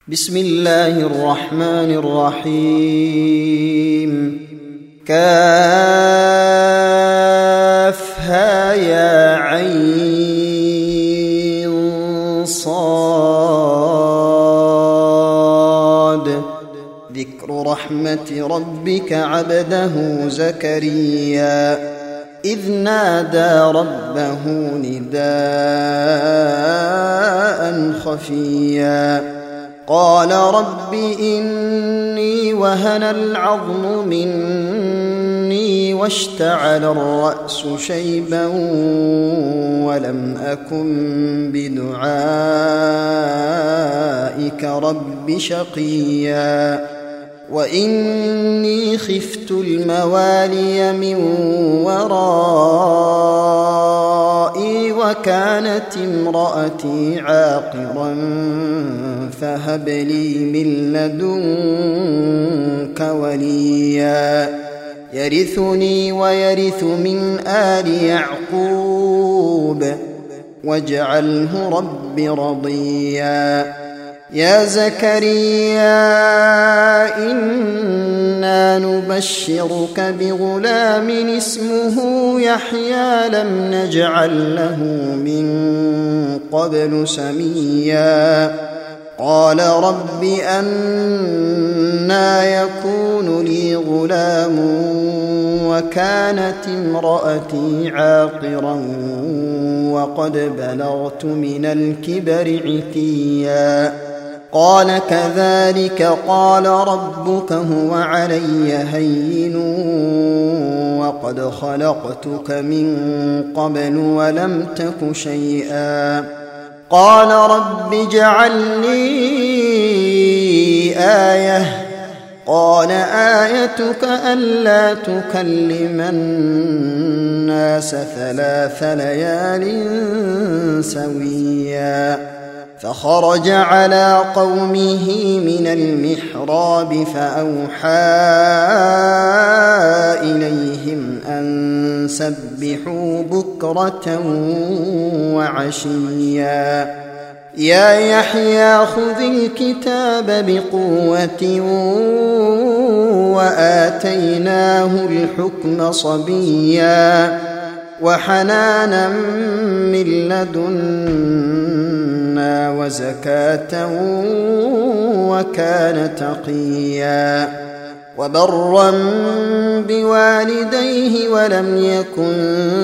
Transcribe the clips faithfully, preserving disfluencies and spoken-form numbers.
بسم الله الرحمن الرحيم. كافها يا عين صاد. ذكر رحمة ربك عبده زكريا إذ نادى ربه نداء خفيا قال رب إني وهن العظم مني واشتعل الرأس شيبا ولم أكن بدعائك رب شقيا وإني خفت الموالي من ورائي وكانت امرأتي عاقرا فهب لي من لدنك وليا يرثني ويرث من آل يعقوب واجعله رب رضيا. يا زكريا إنا نبشرك بغلام اسمه يحيى لم نجعل له من قبل سميا قال رب أنى يكون لي غلام وكانت امرأتي عاقرا وقد بلغت من الكبر عتيا قال كذلك قال ربك هو علي هين وقد خلقتك من قبل ولم تك شيئا قال رب اجعل لي آية قال آيتك ألا تكلم الناس ثلاث ليال سويا فخرج على قومه من المحراب فأوحى إليهم أن سبحوا بكرة وعشيا يا يحيى خذ الكتاب بقوة وآتيناه الحكم صبيا وحنانا من لدنا وزكاة وكان تقيا وبرا بوالديه ولم يكن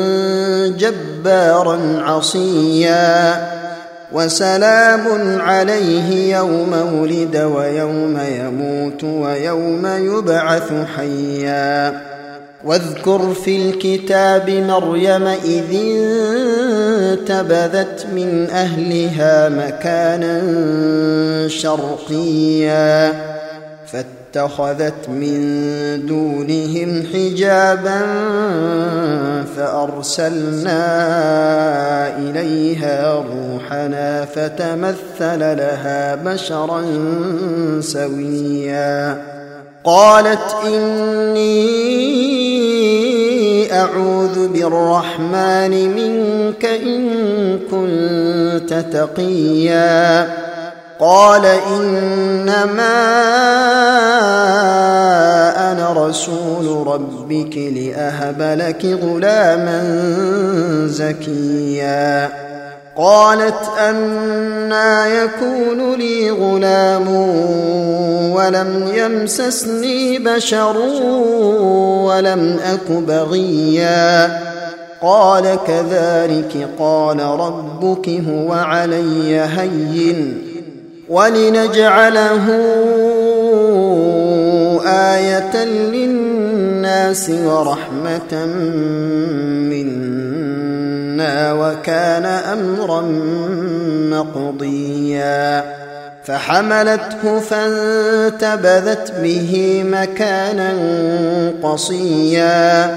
جبارا عصيا وسلام عليه يوم ولد ويوم يموت ويوم يبعث حيا واذكر في الكتاب مريم إذ انتبذت من أهلها مكانا شرقيا فاتخذت من دونهم حجابا فأرسلنا إليها روحنا فتمثل لها بشرا سويا قالت إني أعوذ بالرحمن منك إن كنت تقيا قال إنما أنا رسول ربك لأهب لك غلاما زكيا قالت أنى يكون لي غلام ولم يمسسني بشر ولم أك بغيا قال كذلك قال ربك هو علي هين ولنجعله آية للناس ورحمة منا وكان أمرا مقضيا فحملته فانتبذت به مكانا قصيا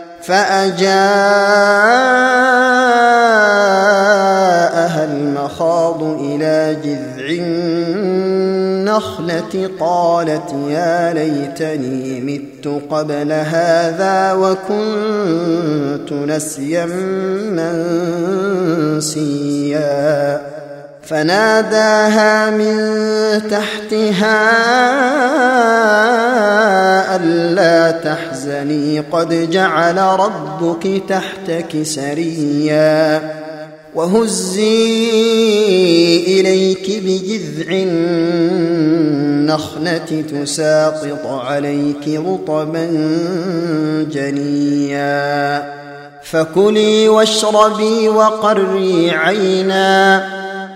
فأجاءها المخاض إلى جذع النخلة قالت يا ليتني مت قبل هذا وكنت نسيا منسيا فناداها من تحتها ألا تحزني قد جعل ربك تحتك سريا وهزي إليك بجذع النخلة تساقط عليك رطبا جنيا فكلي واشربي وقري عينا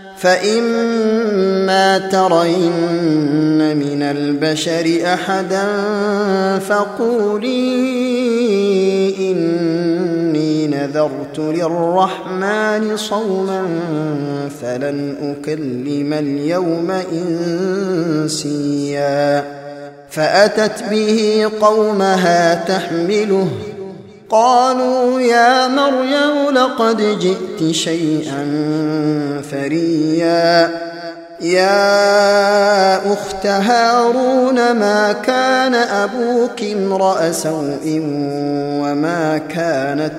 فإما ترين من البشر أحدا فقولي إني نذرت للرحمن صوما فلن أكلم اليوم إنسيا فأتت به قومها تحمله قالوا يا مريم لقد جئت شيئا فريا يا أخت هارون ما كان أبوك امرأ سوء وما كانت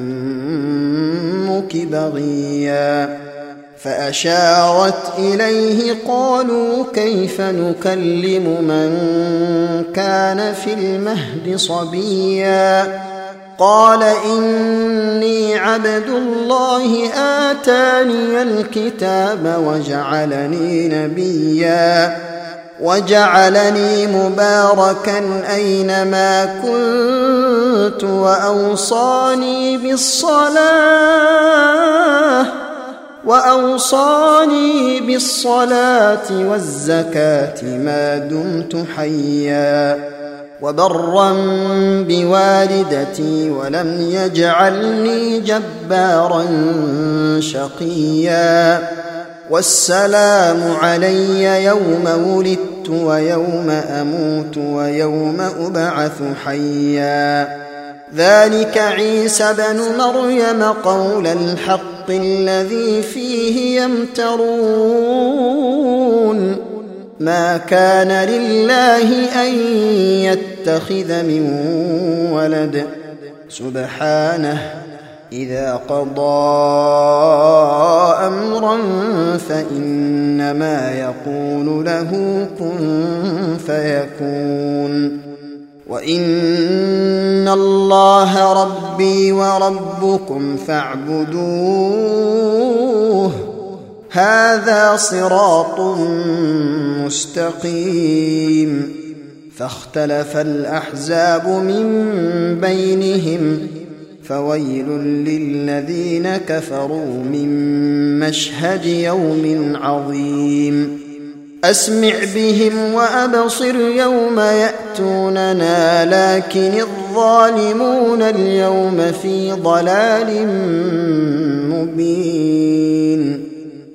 أمك بغيا فأشارت إليه قالوا كيف نكلم من كان في المهد صبيا قال إني عبد الله آتاني الكتاب وجعلني نبيا وجعلني مباركا أينما كنت وأوصاني بالصلاة وأوصاني بالصلاة والزكاة ما دمت حيا وبرا بوالدتي ولم يجعلني جبارا شقيا والسلام علي يوم ولدت ويوم أموت ويوم أبعث حيا ذلك عيسى بن مريم قول الحق الذي فيه يمترون ما كان لله أن يتخذ من ولد سبحانه إذا قضى أمرا فإنما يقول له كن فيكون وإن الله ربي وربكم فاعبدوه هذا صراط مستقيم فاختلف الأحزاب من بينهم فويل للذين كفروا من مشهد يوم عظيم أسمع بهم وأبصر يوم يأتوننا لكن الظالمون اليوم في ضلال مبين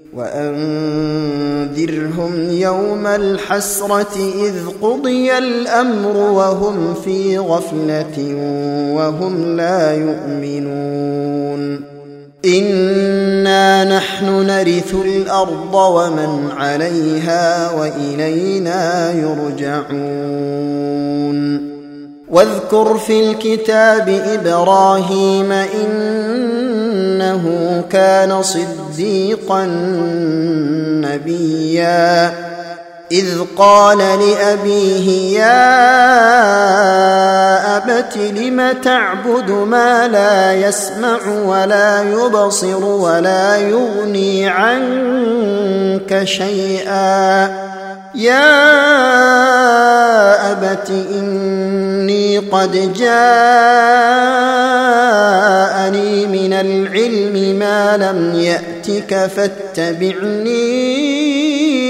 وأنذرهم يوم الحسرة إذ قضي الأمر وهم في غفلة وهم لا يؤمنون إنا نحن نرث الأرض ومن عليها وإلينا يرجعون واذكر في الكتاب إبراهيم إنه كان صديقا نبيا إذ قال لأبيه يا أبت لم تعبد ما لا يسمع ولا يبصر ولا يغني عنك شيئا يا أبت إني قد جاءني من العلم ما لم يأتك فاتبعني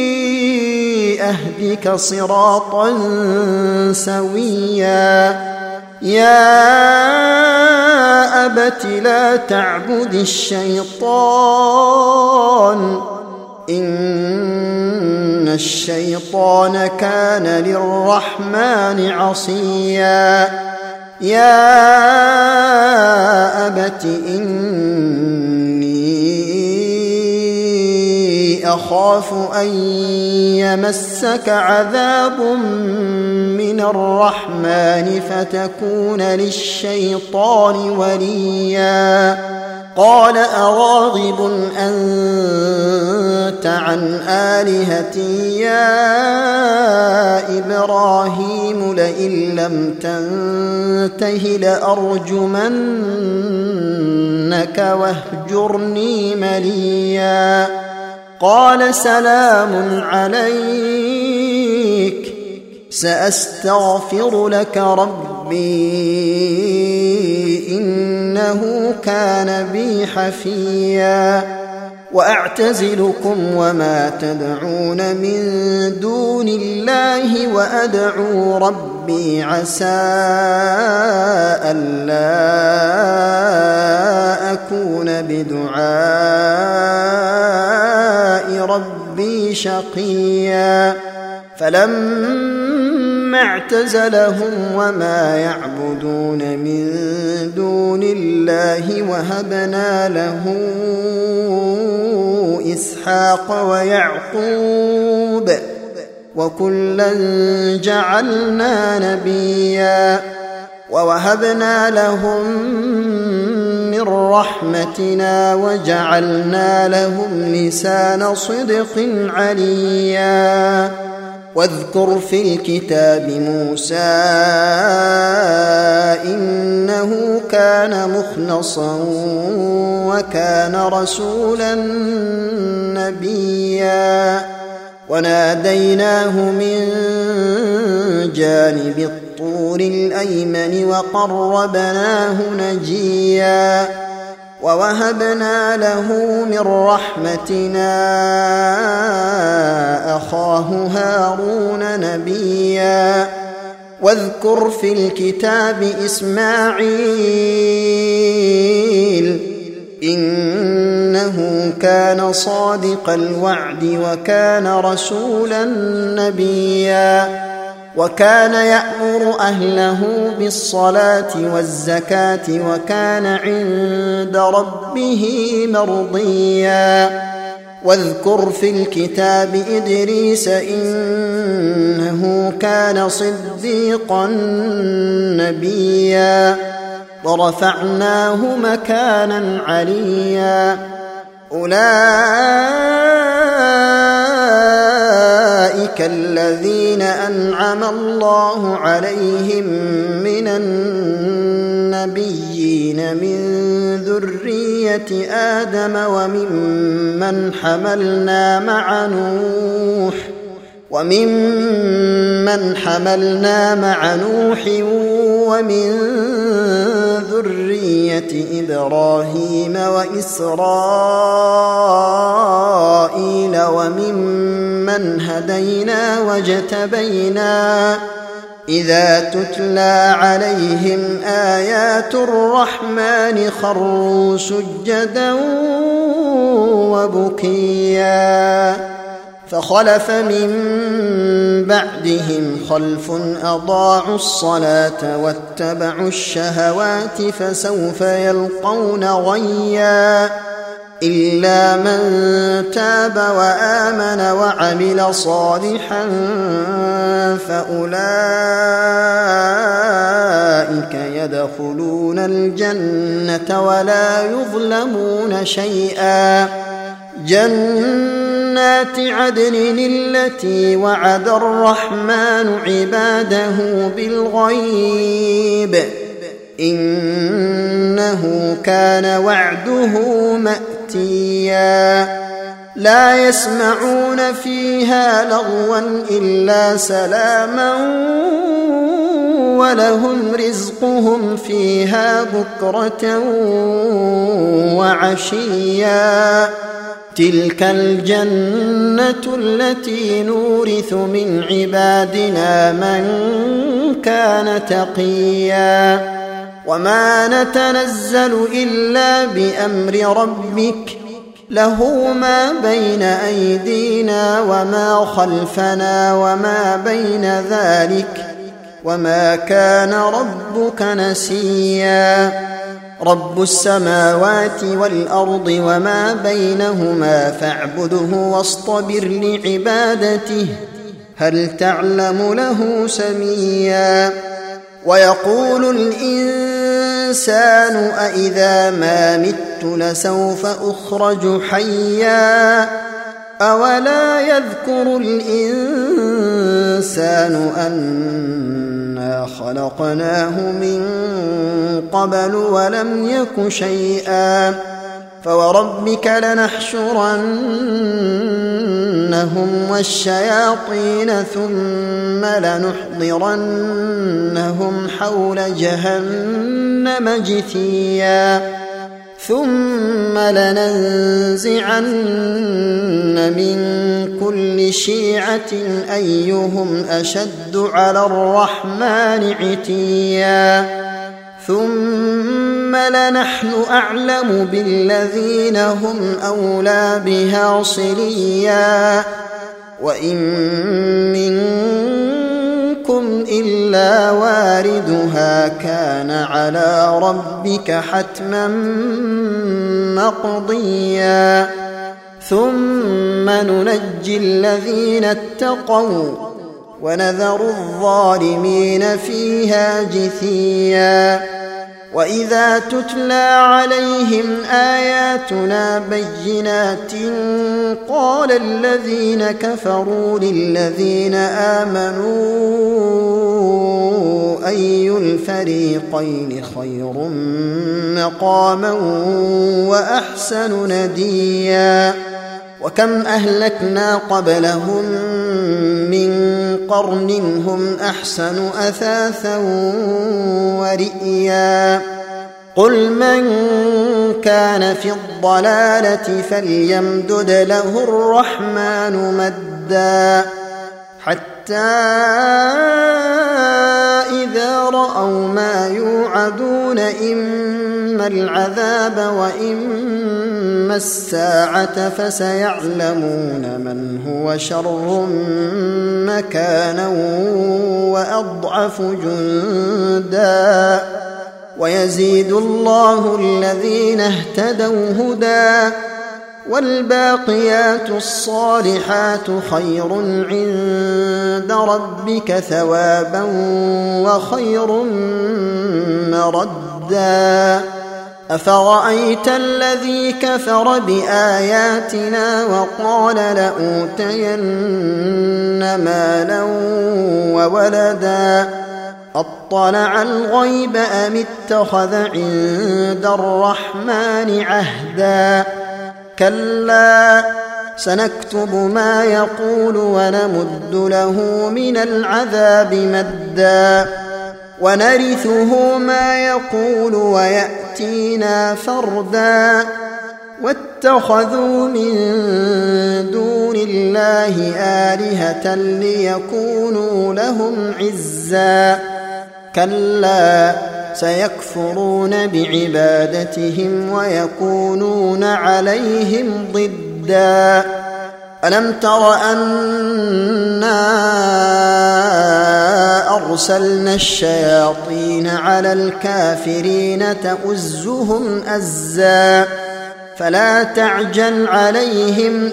أهدك صراطا سويا يا أبت لا تعبد الشيطان إن الشيطان كان للرحمن عصيا يا أبت إني أخاف أن يمسك عذاب من الرحمن فتكون للشيطان وليا قال أراغب أنت عن آلهتي يا إبراهيم لئن لم تنته لأرجمنك واهجرني مليا قال سلام عليك سأستغفر لك ربي إنه كان بي حفيا وأعتزلكم وما تدعون من دون الله وأدعو ربي عسى ألا أكون بدعاء ربي شقيا فلما اعتزلهم وما يعبدون من دون الله وهبنا له إسحاق ويعقوب وكلا جعلنا نبيا ووهبنا لهم من رحمتنا وجعلنا لهم لسان صدق عليا واذكر في الكتاب موسى إنه كان مخلصا وكان رسولا نبيا وناديناه من جانب الطور الأيمن وقربناه نجيا ووهبنا له من رحمتنا أخاه هارون نبيا واذكر في الكتاب إسماعيل إنه كان صادق الوعد وكان رسولا نبيا وكان يأمر أهله بالصلاة والزكاة وكان عند ربه مرضيا واذكر في الكتاب إدريس إنه كان صديقا نبيا ورفعناه مكانا عليا أولئك الذين أنعم الله عليهم من النبيين من ذرية آدم وممن حملنا مع نوح وممن حملنا مع نوح ومن ذرية إبراهيم وإسرائيل وممن هدينا واجتبينا إذا تتلى عليهم آيات الرحمن خروا سجدا وبكيا فخلف من بعدهم خلف أضاعوا الصلاة واتبعوا الشهوات فسوف يلقون غيا إلا من تاب وآمن وعمل صالحا فأولئك يدخلون الجنة ولا يظلمون شيئا جنات عدن التي وعد الرحمن عباده بالغيب إنه كان وعده مأتيا لا يسمعون فيها لغوا إلا سلاما ولهم رزقهم فيها بكرة وعشيا تلك الجنة التي نورث من عبادنا من كان تقيا وما نتنزل إلا بأمر ربك له ما بين أيدينا وما خلفنا وما بين ذلك وما كان ربك نسيا رب السماوات والأرض وما بينهما فاعبده واصطبر لعبادته هل تعلم له سميا ويقول الإنسان الإنسان أإذا ما مت لسوف أخرج حيا أولا يذكر الإنسان أنا خلقناه من قبل ولم يك شيئا فوربك لنحشرنهم والشياطين ثم لنحضرنهم حول جهنم جثيا ثم لننزعن من كل شيعة أيهم أشد على الرحمن عتيا ثم لنحن أعلم بالذين هم أولى بها صليا وإن منكم إلا واردها كان على ربك حتما مقضيا ثم ننجي الذين اتقوا ونذر الظالمين فيها جثيا وإذا تتلى عليهم آياتنا بينات قال الذين كفروا للذين آمنوا أي الفريقين خير مقاما وأحسن نديا وكم أهلكنا قبلهم من قرن هم أحسن أثاثا ورئيا قل من كان في الضلالة فليمدد له الرحمن مدا حتى إذا رأوا ما يوعدون إما العذاب وإما الساعة فسيعلمون من هو شر مكانا وأضعف جندا ويزيد الله الذين اهتدوا هدى والباقيات الصالحات خير عند ربك ثوابا وخير مردا أفرأيت الذي كفر بآياتنا وقال لأوتين مالا وولدا أطلع الغيب أم اتخذ عند الرحمن عهدا كلا سنكتب ما يقول ونمد له من العذاب مدا ونرثه ما يقول ويأتينا فردا واتخذوا من دون الله آلهة ليكونوا لهم عزا كلا سيكفرون بعبادتهم ويكونون عليهم ضدا ألم تر أنا أرسلنا الشياطين على الكافرين تؤزهم أزا فلا تعجل عليهم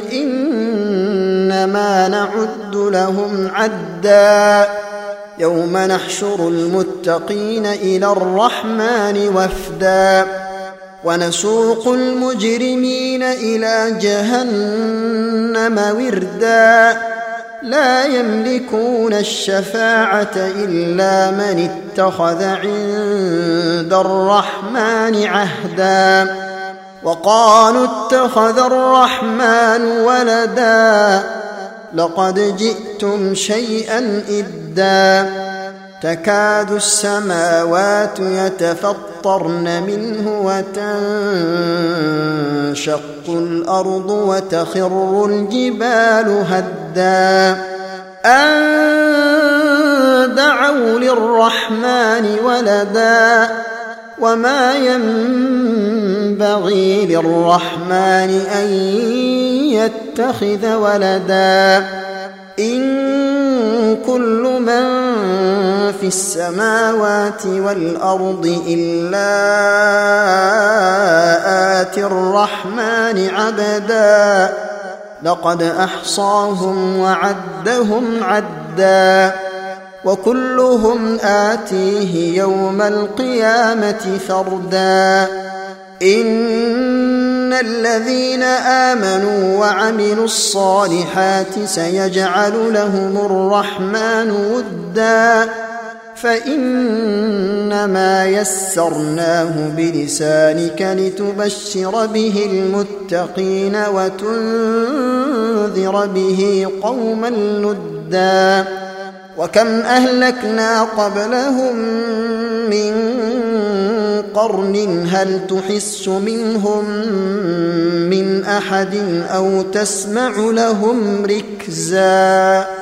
إنما نعد لهم عدا يوم نحشر المتقين إلى الرحمن وفدا ونسوق المجرمين إلى جهنم وردا لا يملكون الشفاعة إلا من اتخذ عند الرحمن عهدا وقالوا اتخذ الرحمن ولدا لقد جئتم شيئا إدا تكاد السماوات يتفطرن منه وتنشق الأرض وتخر الجبال هدا أن دعوا للرحمن ولدا وما ينبغي للرحمن أن يتخذ ولدا إن كل من في السماوات والأرض إلا آتي الرحمن عبدا لقد أحصاهم وعدهم عدا وكلهم آتيه يوم القيامة فردا إن الذين آمنوا وعملوا الصالحات سيجعل لهم الرحمن ودا فإنما يسرناه بلسانك لتبشر به المتقين وتنذر به قوما لدا وكم أهلكنا قبلهم من قرن هل تحس منهم من أحد أو تسمع لهم ركزا